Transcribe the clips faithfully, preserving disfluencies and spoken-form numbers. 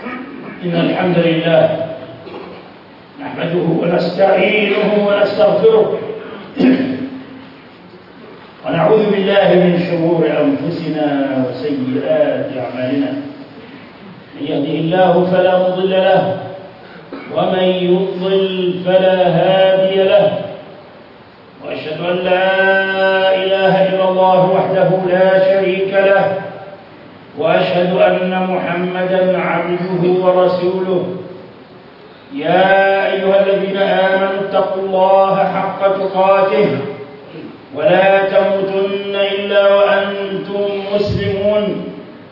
إن الحمد لله نحمده ونستعينه ونستغفره ونعوذ بالله من شرور أنفسنا وسيئات أعمالنا. من يهده الله فلا مضل له ومن يضلل فلا هادي له، وأشهد أن لا إله إلا الله وحده لا شريك له، وأشهد أن محمدًا عبده ورسوله. يا أيها الذين آمنوا اتقوا الله حق تقاته ولا تموتن إلا وأنتم مسلمون.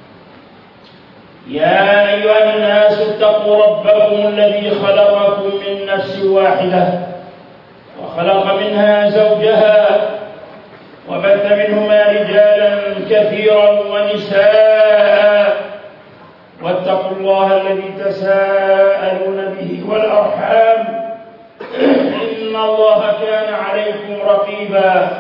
يا أيها الناس اتقوا ربكم الذي خلقكم من نفس واحدة وخلق منها زوجها وبث منهما رجالا كثيرا ونساء، واتقوا الله الذي تساءلون به والأرحام إن الله كان عليكم رقيبا.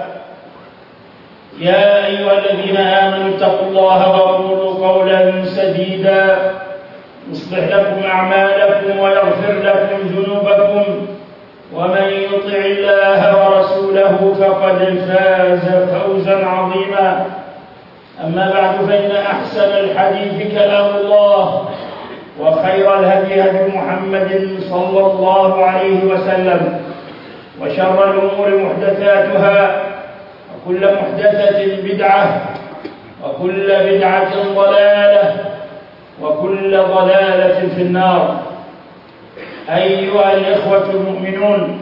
يا أيها الذين آمنوا اتقوا الله وقولوا قولا سديدا يصلح لكم أعمالكم ويغفر لكم ذنوبكم، ومن يطع الله ورسوله فقد فاز فوزا عظيما. أما بعد، فإن أحسن الحديث كلام الله، وخير الهدي هدي محمد صلى الله عليه وسلم، وشر الأمور محدثاتها، وكل محدثة بدعة، وكل بدعة ضلالة، وكل ضلالة في النار. أيها الإخوة المؤمنون،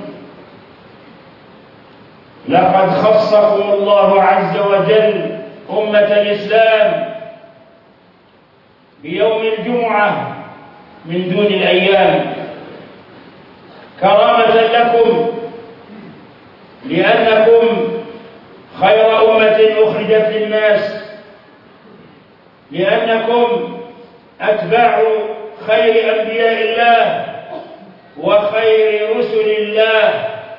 لقد خصكم الله عز وجل أمة الإسلام بيوم الجمعة من دون الأيام كرامة لكم، لأنكم خير أمة أخرجت للناس، لأنكم أتباع خير أنبياء الله وخير رسل الله.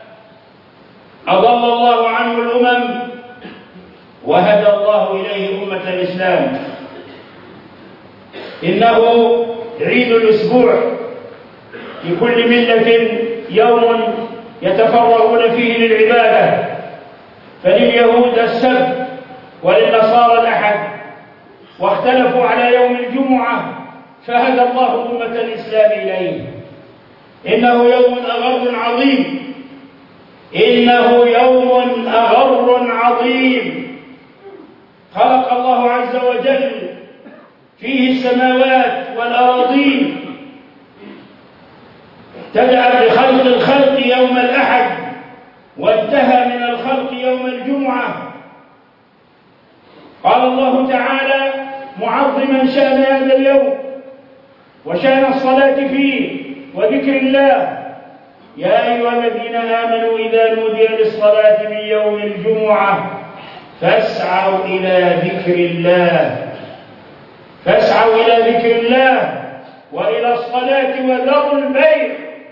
أضل الله عنه الأمم وهدى الله إليه أمة الإسلام. إنه عيد الأسبوع، لكل ملة يوم يتفرغون فيه للعبادة، فلليهود السبت وللنصارى الأحد، واختلفوا على يوم الجمعة فهدى الله أمة الإسلام إليه. إنه يوم أغر عظيم، إنه يوم أغر عظيم خلق الله عز وجل فيه السماوات والأراضين. ابتدأ بخلق الخلق يوم الأحد وانتهى من الخلق يوم الجمعة. قال الله تعالى معظما شأن هذا اليوم وشأن الصلاة فيه وذكر الله: يا أيها الذين آمنوا إذا نودي للصلاة من يوم الجمعة فاسعوا إلى ذكر الله فاسعوا إلى ذكر الله وإلى الصلاة وذروا البيع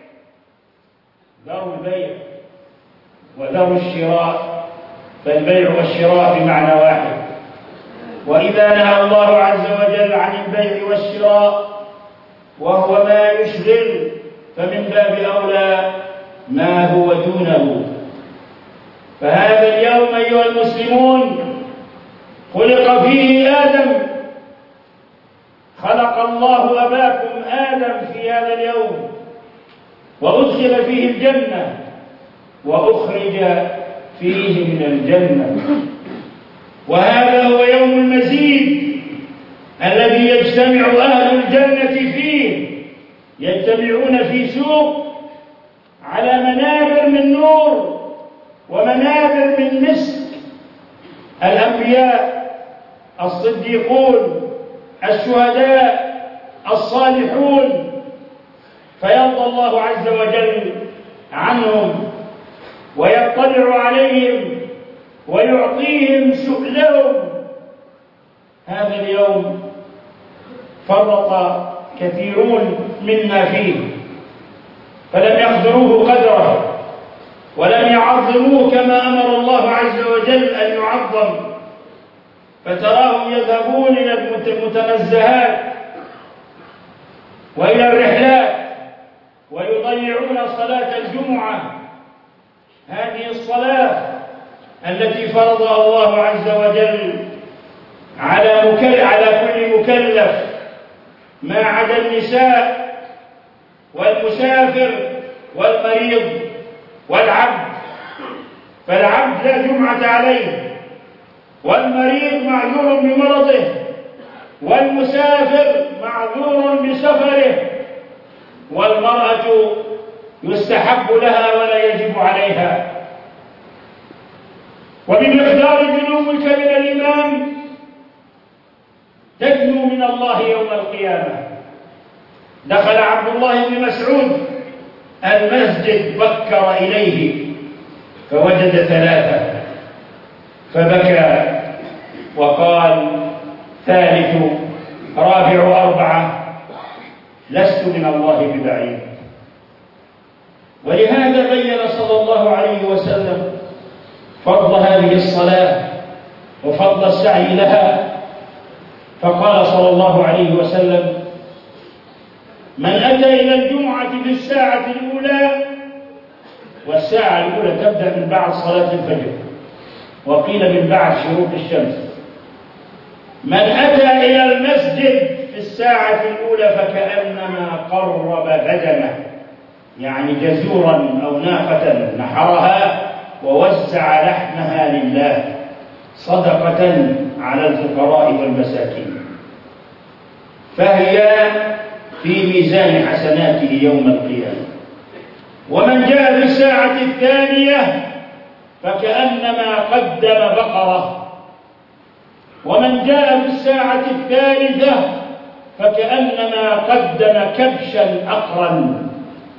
ذروا البيع وذروا الشراء، فالبيع والشراء بمعنى واحد. وإذا نهى الله عز وجل عن البيع والشراء وهو ما يشغل، فمن باب أولى ما هو دونه. فهذا اليوم أيها المسلمون خلق فيه آدم، خلق الله أباكم آدم في هذا اليوم، وأدخل فيه الجنة وأخرج فيه من الجنة. وهذا هو يوم المزيد الذي يجتمع أهل الجنة فيه، يجتمعون في سوق على منابر من نور ومنابر من مسك، الأنبياء، الصديقون، الشهداء، الصالحون، فيرضى الله عز وجل عنهم ويطلع عليهم ويعطيهم سؤلهم. هذا اليوم فرط كثيرون مما فيه، فلم يقدروه قدره ولم يعظموه كما أمر الله عز وجل أن يعظم، فتراهم يذهبون إلى المتنزهات وإلى الرحلات ويضيعون صلاة الجمعة، هذه الصلاة التي فرضها الله عز وجل على مكل على كل مكلف ما عدا النساء والمسافر والمريض والعبد، فالعبد لا جمعة عليه، والمريض معذور بمرضه، والمسافر معذور بسفره، والمرأة يستحب لها ولا يجب عليها. وبمقدار جنوبك من الإمام تدنو من الله يوم القيامة. دخل عبد الله بن مسعود المسجد بكر إليه فوجد ثلاثة فبكى وقال: ثالث رابع أربعة لست من الله ببعيد. ولهذا بين صلى الله عليه وسلم فضل هذه الصلاة وفضل السعي لها، فقال صلى الله عليه وسلم: من أتى إلى الجمعة في الساعة الأولى، والساعة الأولى تبدأ من بعد صلاة الفجر، وقيل من بعد شروق الشمس. من أتى إلى المسجد في الساعة الأولى فكأنما قرب بدنه، يعني جزورا أو ناقة نحرها ووزع لحمها لله صدقة على الفقراء والمساكين، فهي في ميزان حسناته يوم القيامة. ومن جاء في الساعة الثانية فكأنما قدم بقرة، ومن جاء في الساعة الثالثة فكأنما قدم كبشا أقرا.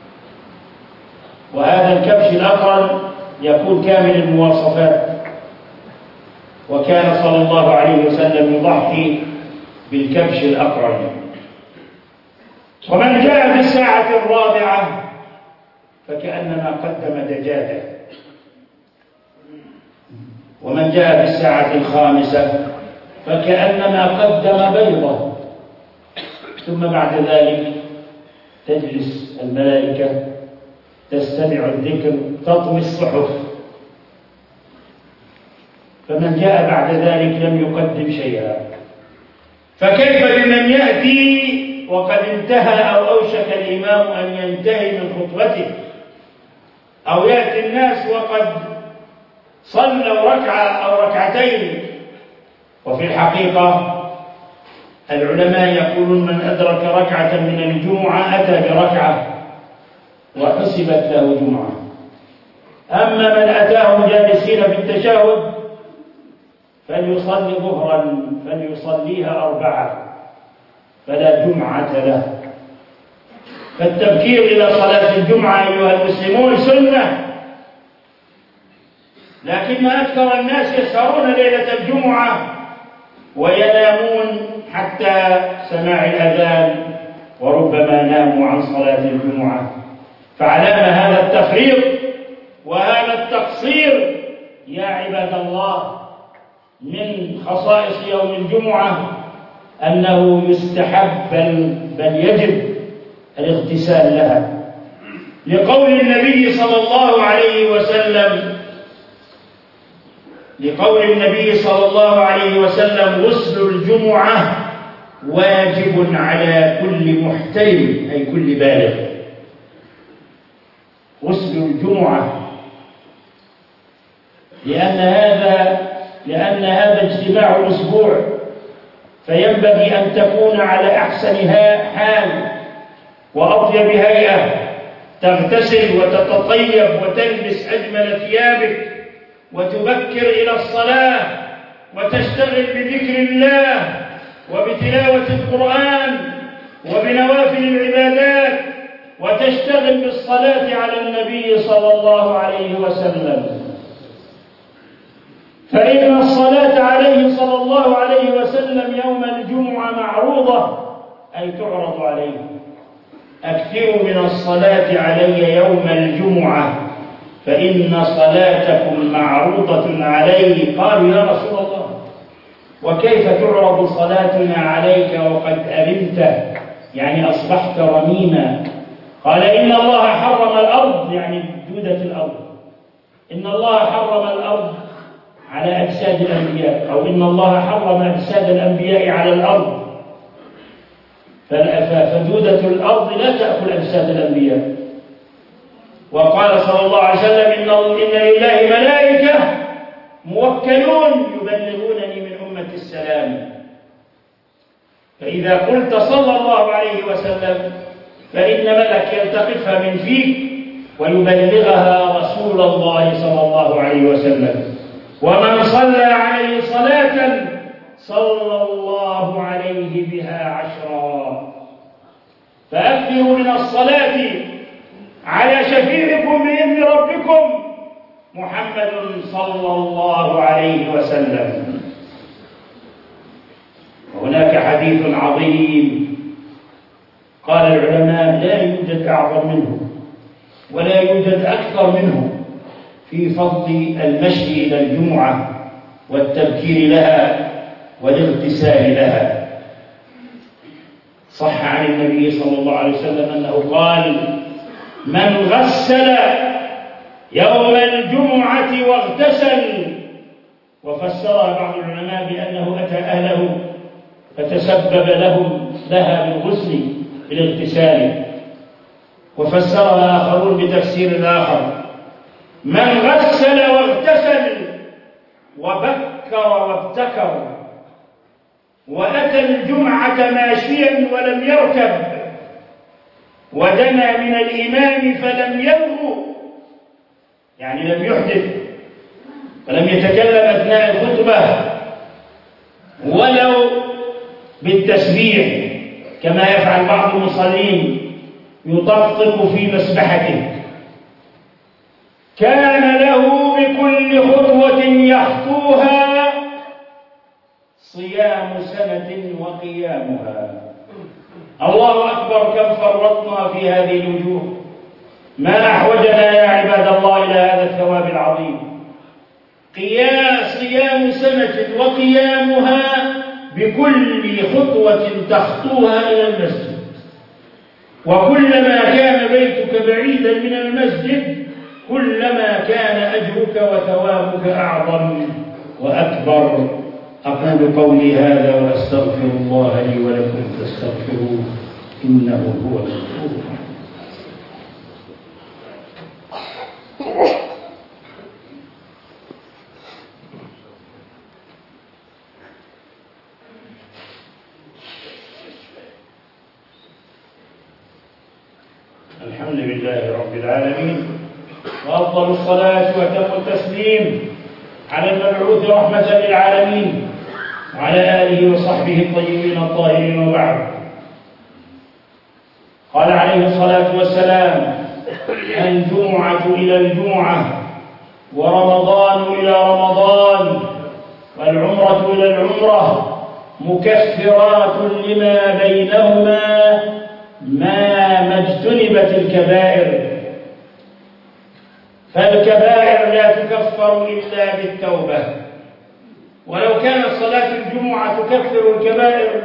وهذا الكبش الأقرن يكون كامل المواصفات، وكان صلى الله عليه وسلم يضحي بالكبش الأقرن. ومن جاء في الساعة الرابعة فكأنما قدم دجاجة، ومن جاء في الساعة الخامسة فكأنما قدم بيضة. ثم بعد ذلك تجلس الملائكة تستمع الذكر تطوي الصحف، فمن جاء بعد ذلك لم يقدم شيئا. فكيف بمن يأتي وقد انتهى أو أوشك الإمام أن ينتهي من خطبته، أو يأتي الناس وقد صلوا ركعة أو ركعتين؟ وفي الحقيقة العلماء يقولون من أدرك ركعة من الجمعة أتى بركعة وحسبت له جمعة. أما من أتاهم جالسين في التشهد فليصلي ظهرا فليصليها أربعة فلا جمعة له. فالتبكير إلى صلاة الجمعة أيها المسلمون سنة، لكن أكثر الناس يسهرون ليلة الجمعة وينامون حتى سماع الأذان وربما ناموا عن صلاة الجمعة. فعلام هذا التفريط وهذا التقصير يا عباد الله. من خصائص يوم الجمعة أنه يستحب بل, بل يجب الاغتسال لها، لقول النبي صلى الله عليه وسلم لقول النبي صلى الله عليه وسلم: غسل الجمعة واجب على كل محترم، أي كل بالغ. غسل الجمعة، لأن هذا لأن هذا اجتماع الأسبوع، فينبغي أن تكون على أحسن حال وأطيب هيئة، تغتسل وتتطيب وتلبس أجمل ثيابك وتبكر إلى الصلاة وتشتغل بذكر الله وبتلاوة القرآن وبنوافل العبادات، وتشتغل بالصلاة على النبي صلى الله عليه وسلم. فإن الصلاة عليه صلى الله عليه وسلم يوم الجمعة معروضة، أي تعرض عليه. أكثروا من الصلاة علي يوم الجمعة فإن صلاتكم معروضة عليه. قالوا: يا رسول الله، وكيف تعرض صلاتنا عليك وقد أذنت يعني أصبحت رميما. قال إن الله حرم الأرض، يعني دودة الأرض، إن الله حرم الأرض على أجساد الأنبياء، أو إن الله حرم أجساد الأنبياء على الأرض، فدودة الأرض لا تأكل أجساد الأنبياء. وقال صلى الله عليه وسلم إن لله ملائكة موكلون يبلغونني من أمة السلام، فإذا قلت صلى الله عليه وسلم فإن ملك يلتقطها من فيك ويبلغها رسول الله صلى الله عليه وسلم. ومن صلى عليه صلاة صلى الله عليه بها عشرا. فأكثروا من الصلاة على شفيعكم بإذن ربكم محمد صلى الله عليه وسلم. وهناك حديث عظيم قال العلماء لا يوجد أعظم منه ولا يوجد أكثر منه في فضل المشي إلى الجمعة والتبكير لها والاغتسال لها. صح عن النبي صلى الله عليه وسلم أنه قال من غسل يوم الجمعة واغتسل، وفسرها بعض العلماء بأنه أتى أهله فتسبب لهم لها بالغسل بالاغتسال، وفسرها آخرون بتفسير آخر من غسل واغتسل وبكر وابتكر وأتى الجمعة ماشيا ولم يركب ودنا من الإمام فلم يلغو، يعني لم يحدث ولم يتكلم أثناء الخطبة ولو بالتسبيح كما يفعل بعض المصلين يطقطق في مسبحته، كان له بكل خطوة يخطوها صيام سنة وقيامها. الله أكبر، كم فرطنا في هذه الوجوه، ما أحوجنا يا عباد الله إلى هذا الثواب العظيم. قيام صيام سنة وقيامها بكل خطوة تخطوها إلى المسجد، وكلما كان بيتك بعيدا من المسجد كلما كان أجرك وثوابك أعظم وأكبر. أقول قولي هذا وأستغفر الله لي ولكم فاستغفروه إنه هو الغفور الرحيم. الحمد لله رب العالمين، وأفضل الصلاة وأتم التسليم على المبعوث رحمة للعالمين وعلى آله وصحبه الطيبين الطاهرين، وبعد. قال عليه الصلاة والسلام الجمعة إلى الجمعة ورمضان إلى رمضان والعمرة إلى العمرة مكفرات لما بينهما ما ما اجتنبت الكبائر، فالكبائر لا تكفر إلا بالتوبة. ولو كانت صلاة الجمعة تكفر الكبائر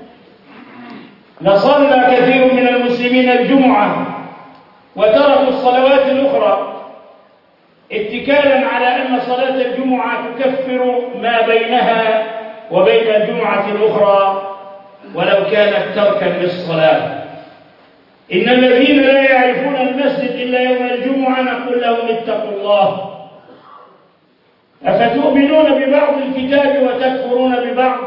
لصلى كثير من المسلمين الجمعة وتركوا الصلوات الأخرى اتكالا على أن صلاة الجمعة تكفر ما بينها وبين الجمعة الأخرى، ولو كانت تركا للصلاة. إن الذين لا يعرفون المسجد إلا يوم الجمعة نقول لهم اتقوا الله، أفتؤمنون ببعض الكتاب وتكفرون ببعض؟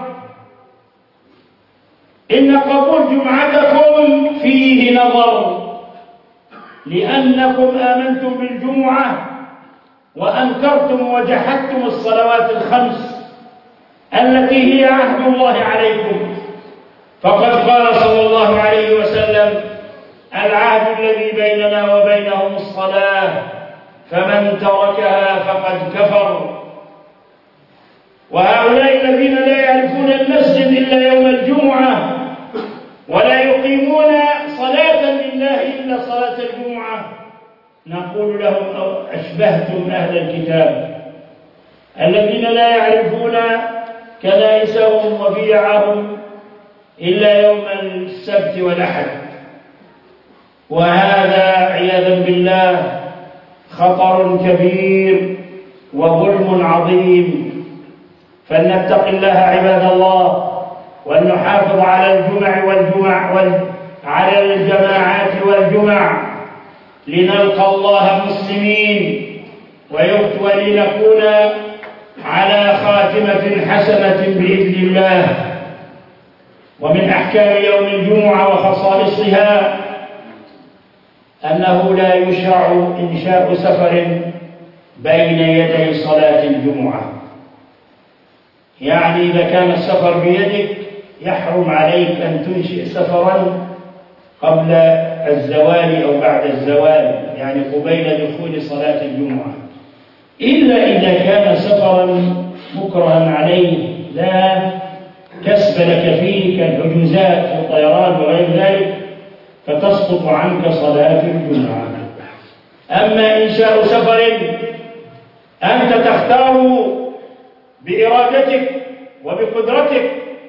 إن قبول جمعتكم فيه نظر، لأنكم آمنتم بالجمعة وأنكرتم وجحدتم الصلوات الخمس التي هي عهد الله عليكم. فقد قال صلى الله عليه وسلم العهد الذي بيننا وبينهم الصلاة فمن تركها فقد كفر. وهؤلاء الذين لا يعرفون المسجد إلا يوم الجمعة ولا يقيمون صلاة لله إلا صلاة الجمعة نقول لهم أشبهتم أهل الكتاب الذين لا يعرفون كنائسهم وبيعهم إلا يوم السبت والأحد، وهذا عياذا بالله خطر كبير وظلم عظيم. فلنتق الله عباد الله، ولنحافظ على الجمع والجمع وعلى الجماعات والجمع لنلقى الله مسلمين ولنكون على خاتمة حسنة بإذن الله. ومن أحكام يوم الجمعة وخصائصها أنه لا يشرع إنشاء سفر بين يدي صلاة الجمعة، يعني إذا كان السفر بيدك يحرم عليك أن تنشئ سفرا قبل الزوال أو بعد الزوال، يعني قبيل دخول صلاة الجمعة، إلا إذا كان سفرا مكرها عليه لا كسب لك فيه كالحجوزات والطيران وغير ذلك، فتسقط عنك صلاة الجمعة. أما إنشاء سفر أنت تختار بإرادتك وبقدرتك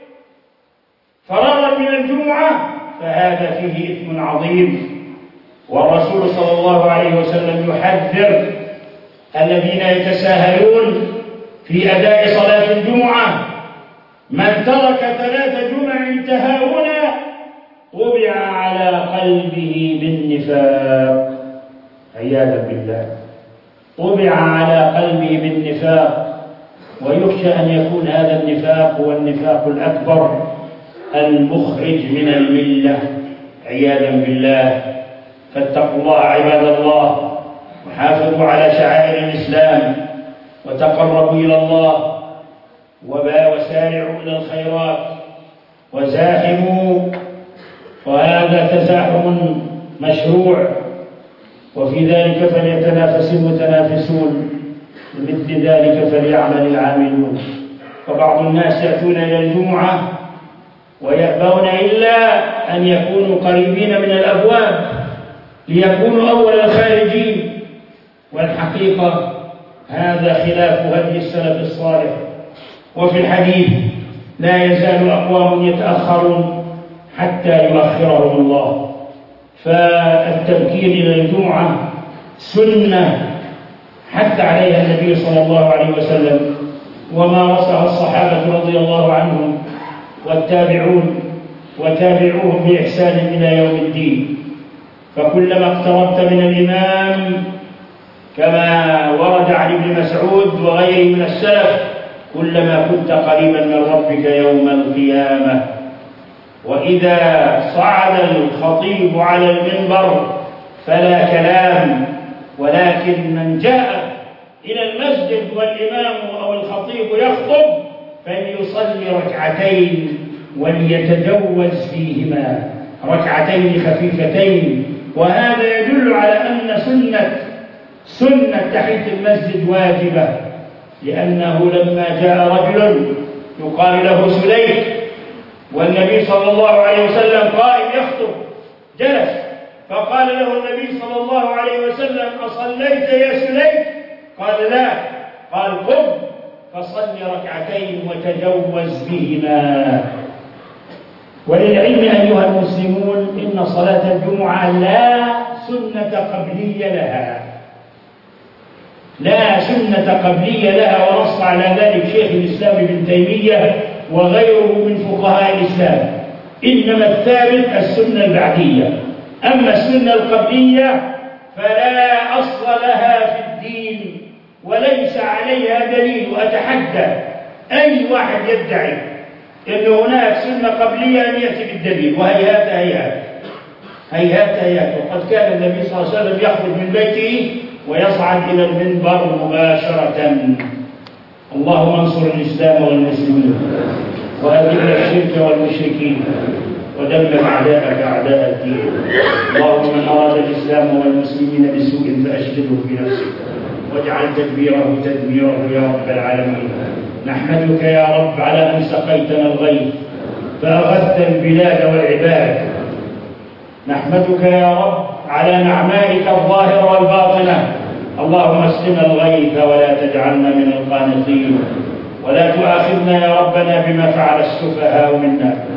فرارا من الجمعة فهذا فيه إثم عظيم، والرسول صلى الله عليه وسلم يحذر الذين يتساهلون في أداء صلاة الجمعة: من ترك ثلاث جمع تهاونا طبع على قلبه بالنفاق، عياذا بالله، طبع على قلبه بالنفاق. ويخشى أن يكون هذا النفاق هو النفاق الأكبر المخرج من الملة، عياذا بالله. فاتقوا الله عباد الله، وحافظوا على شعائر الإسلام، وتقربوا إلى الله، وسارعوا إلى الخيرات، وزاحموا، وهذا تزاحم مشروع، وفي ذلك فليتنافس المتنافسون، ومثل ذلك فليعمل العاملون. فبعض الناس يأتون إلى الجمعة ويأبون إلا أن يكونوا قريبين من الأبواب ليكونوا أول الخارجين، والحقيقة هذا خلاف هدي السلف الصالح. وفي الحديث: لا يزال أقوام يتأخرون حتى يؤخرهم الله. فالتبكير إلى الجمعة سنة حث عليها النبي صلى الله عليه وسلم، ومارسها الصحابة رضي الله عنهم والتابعون وتابعوهم بإحسان إلى يوم الدين. فكلما اقتربت من الإمام كما ورد عن ابن مسعود وغيره من السلف كلما كنت قريبا من ربك يوم القيامة. وإذا صعد الخطيب على المنبر فلا كلام، ولكن من جاء إلى المسجد والإمام أو الخطيب يخطب فليصلي ركعتين وليتجوز فيهما، ركعتين خفيفتين. وهذا يدل على أن سنة سنة تحية المسجد واجبة، لأنه لما جاء رجل يقال له سليك والنبي صلى الله عليه وسلم قائم يخطب جلس، فقال له النبي صلى الله عليه وسلم: أصليت يا سليك؟ قال: لا. قال: قم فصل ركعتين وتجوز بهما. وللعلم أيها المسلمون إن صلاة الجمعة لا سنة قبلية لها، لا سنة قبلية لها، ونص على ذلك شيخ الإسلام ابن تيمية وغيره من فقهاء الإسلام. إنما الثابت السنة البعدية، أما السنة القبلية فلا أصل لها في الدين وليس عليها دليل. وأتحدى أي واحد يدعي أن هناك سنة قبلية أن يأتي بالدليل، وهيهات هيهات هيهات هيهات. وقد كان النبي صلى الله عليه وسلم يخرج من بيته ويصعد إلى المنبر مباشرة. اللهم انصر الإسلام والمسلمين، وأذل الشرك والمشركين، ودمر أعداءك أعداء الدين. اللهم من أراد الإسلام والمسلمين بسوء فأشغله بنفسه، واجعل تدبيره تدميره يا رب العالمين. نحمدك يا رب على أن سقيتنا الغيث فأغثت البلاد والعباد. نحمدك يا رب على نعمائك الظاهرة والباطنة. اللهم اسقنا الغيث ولا تجعلنا من القانطين، ولا تؤاخذنا يا ربنا بما فعل السفهاء منا.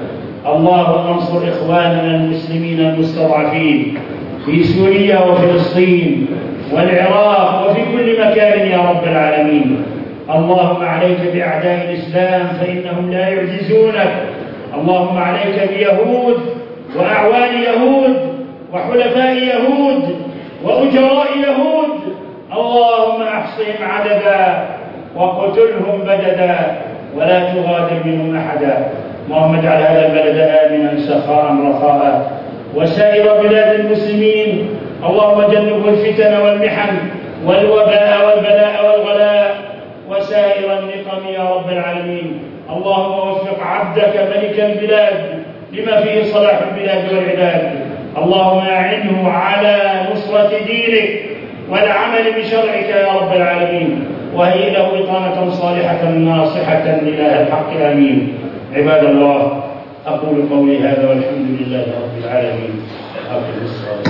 اللهم انصر إخواننا المسلمين المستضعفين في سوريا وفلسطين والعراق وفي كل مكان يا رب العالمين. اللهم عليك بأعداء الإسلام فإنهم لا يعجزونك. اللهم عليك بيهود وأعوان يهود وحلفاء يهود وأجراء يهود. اللهم أحصهم عددا وقتلهم بددا ولا تغادر منهم أحدا. اللهم اجعل هذا البلد آمنا سخاء رخاء وسائر بلاد المسلمين. اللهم جنبه الفتن والمحن والوباء والبلاء والغلاء وسائر النقم يا رب العالمين. اللهم وفق عبدك ملك البلاد لما فيه صلاح البلاد والعباد. اللهم أعنه على نصرة دينك والعمل بشرعك يا رب العالمين، وهيئ له إقامة صالحة ناصحة لله الحق. آمين. عباد الله، أقول قولي هذا والحمد لله رب العالمين. أقم الصلاة.